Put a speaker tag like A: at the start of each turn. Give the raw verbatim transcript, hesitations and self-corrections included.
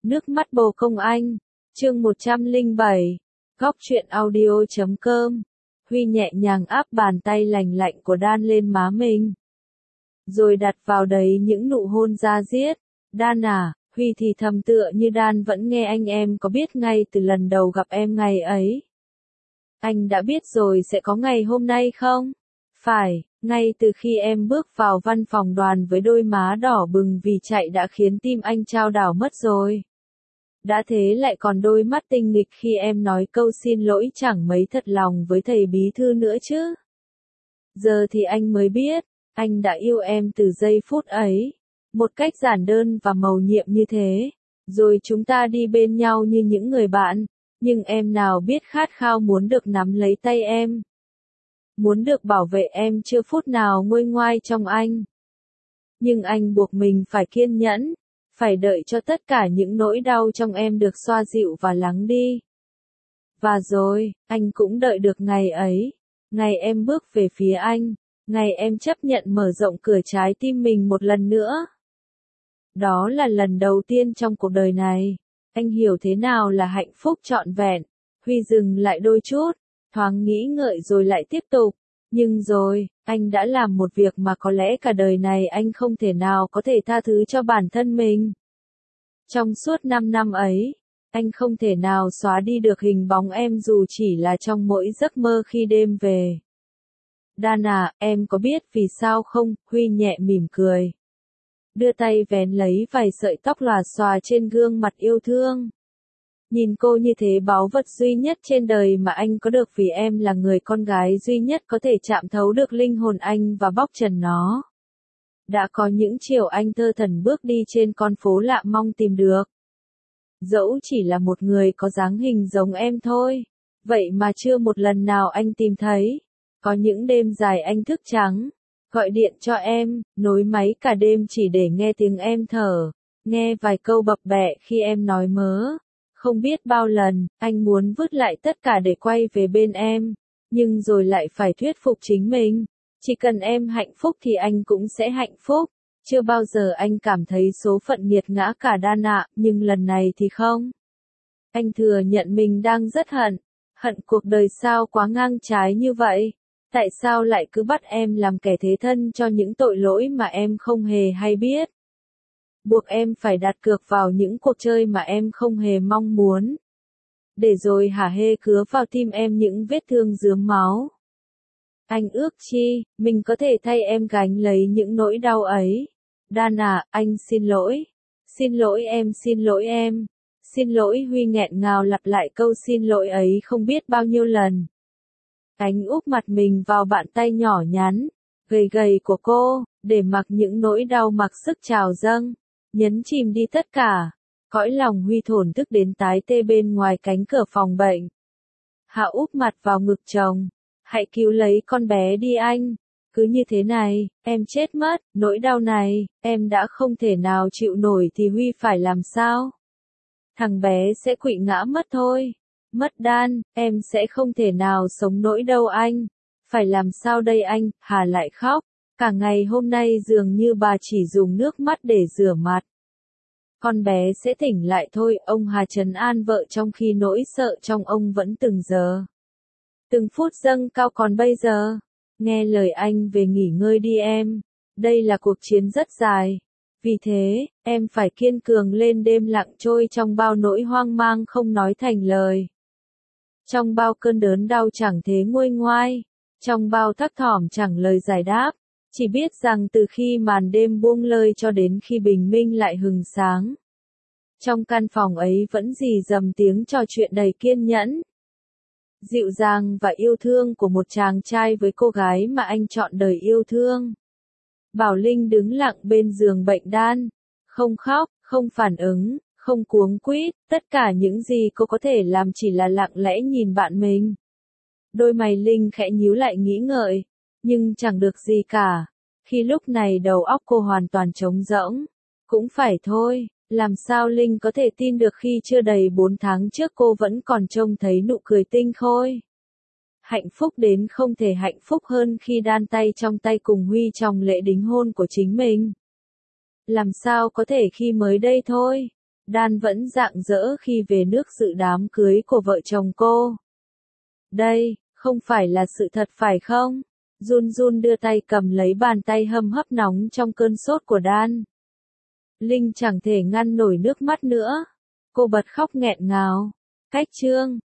A: Nước mắt bồ công anh, chương một trăm lẻ bảy, góc truyện audio chấm com. Huy nhẹ nhàng áp bàn tay lành lạnh của Dan lên má mình, rồi đặt vào đấy những nụ hôn da diết. Dan à, Huy thì thầm tựa như Dan vẫn nghe anh, em có biết ngay từ lần đầu gặp em ngày ấy, anh đã biết rồi sẽ có ngày hôm nay không? Phải, ngay từ khi em bước vào văn phòng đoàn với đôi má đỏ bừng vì chạy đã khiến tim anh chao đảo mất rồi. Đã thế lại còn đôi mắt tinh nghịch khi em nói câu xin lỗi chẳng mấy thật lòng với thầy bí thư nữa chứ. Giờ thì anh mới biết, anh đã yêu em từ giây phút ấy, một cách giản đơn và mầu nhiệm như thế. Rồi chúng ta đi bên nhau như những người bạn, nhưng em nào biết khát khao muốn được nắm lấy tay em, muốn được bảo vệ em chưa phút nào nguôi ngoai trong anh. Nhưng anh buộc mình phải kiên nhẫn, phải đợi cho tất cả những nỗi đau trong em được xoa dịu và lắng đi. Và rồi, anh cũng đợi được ngày ấy, ngày em bước về phía anh, ngày em chấp nhận mở rộng cửa trái tim mình một lần nữa. Đó là lần đầu tiên trong cuộc đời này, anh hiểu thế nào là hạnh phúc trọn vẹn. Huy dừng lại đôi chút, thoáng nghĩ ngợi rồi lại tiếp tục. Nhưng rồi, anh đã làm một việc mà có lẽ cả đời này anh không thể nào có thể tha thứ cho bản thân mình. Trong suốt năm năm ấy, anh không thể nào xóa đi được hình bóng em dù chỉ là trong mỗi giấc mơ khi đêm về. Dan à, em có biết vì sao không? Huy nhẹ mỉm cười, đưa tay vén lấy vài sợi tóc lòa xòa trên gương mặt yêu thương. Nhìn cô như thế, báu vật duy nhất trên đời mà anh có được, vì em là người con gái duy nhất có thể chạm thấu được linh hồn anh và bóc trần nó. Đã có những chiều anh thơ thẩn bước đi trên con phố lạ mong tìm được, dẫu chỉ là một người có dáng hình giống em thôi. Vậy mà chưa một lần nào anh tìm thấy. Có những đêm dài anh thức trắng, gọi điện cho em, nối máy cả đêm chỉ để nghe tiếng em thở, nghe vài câu bập bẹ khi em nói mớ. Không biết bao lần, anh muốn vứt lại tất cả để quay về bên em, nhưng rồi lại phải thuyết phục chính mình. Chỉ cần em hạnh phúc thì anh cũng sẽ hạnh phúc. Chưa bao giờ anh cảm thấy số phận nghiệt ngã cả Dan ạ, nhưng lần này thì không. Anh thừa nhận mình đang rất hận. Hận cuộc đời sao quá ngang trái như vậy. Tại sao lại cứ bắt em làm kẻ thế thân cho những tội lỗi mà em không hề hay biết. Buộc em phải đặt cược vào những cuộc chơi mà em không hề mong muốn. Để rồi hả hê cứa vào tim em những vết thương rướm máu. Anh ước chi, mình có thể thay em gánh lấy những nỗi đau ấy. Dan à, anh xin lỗi. Xin lỗi em, xin lỗi em. Xin lỗi. Huy nghẹn ngào lặp lại câu xin lỗi ấy không biết bao nhiêu lần. Anh úp mặt mình vào bàn tay nhỏ nhắn, gầy gầy của cô, để mặc những nỗi đau mặc sức trào dâng, nhấn chìm đi tất cả. Cõi lòng Huy thổn thức đến tái tê bên ngoài cánh cửa phòng bệnh. Hạ úp mặt vào ngực chồng. Hãy cứu lấy con bé đi anh. Cứ như thế này, em chết mất. Nỗi đau này, em đã không thể nào chịu nổi thì Huy phải làm sao? Thằng bé sẽ quỵ ngã mất thôi. Mất Dan, em sẽ không thể nào sống nổi đâu anh. Phải làm sao đây anh? Hà lại khóc. Cả ngày hôm nay dường như bà chỉ dùng nước mắt để rửa mặt. Con bé sẽ tỉnh lại thôi, ông Hà trấn an vợ trong khi nỗi sợ trong ông vẫn từng giờ, từng phút dâng cao. Còn bây giờ, nghe lời anh về nghỉ ngơi đi em. Đây là cuộc chiến rất dài. Vì thế, em phải kiên cường lên. Đêm lặng trôi trong bao nỗi hoang mang không nói thành lời. Trong bao cơn đớn đau chẳng thế nguôi ngoai. Trong bao thấp thỏm chẳng lời giải đáp. Chỉ biết rằng từ khi màn đêm buông lơi cho đến khi bình minh lại hừng sáng, trong căn phòng ấy vẫn rì rầm tiếng trò chuyện đầy kiên nhẫn, dịu dàng và yêu thương của một chàng trai với cô gái mà anh chọn đời yêu thương. Bảo Linh đứng lặng bên giường bệnh Dan, không khóc, không phản ứng, không cuống quýt, tất cả những gì cô có thể làm chỉ là lặng lẽ nhìn bạn mình. Đôi mày Linh khẽ nhíu lại nghĩ ngợi, nhưng chẳng được gì cả. Khi lúc này đầu óc cô hoàn toàn trống rỗng. Cũng phải thôi, làm sao Linh có thể tin được khi chưa đầy bốn tháng trước cô vẫn còn trông thấy nụ cười tinh khôi. Hạnh phúc đến không thể hạnh phúc hơn khi đan tay trong tay cùng Huy trong lễ đính hôn của chính mình. Làm sao có thể khi mới đây thôi, Đan vẫn rạng rỡ khi về nước dự đám cưới của vợ chồng cô. Đây, không phải là sự thật phải không? Jun Jun đưa tay cầm lấy bàn tay hâm hấp nóng trong cơn sốt của Dan. Linh chẳng thể ngăn nổi nước mắt nữa. Cô bật khóc nghẹn ngào. Cách chương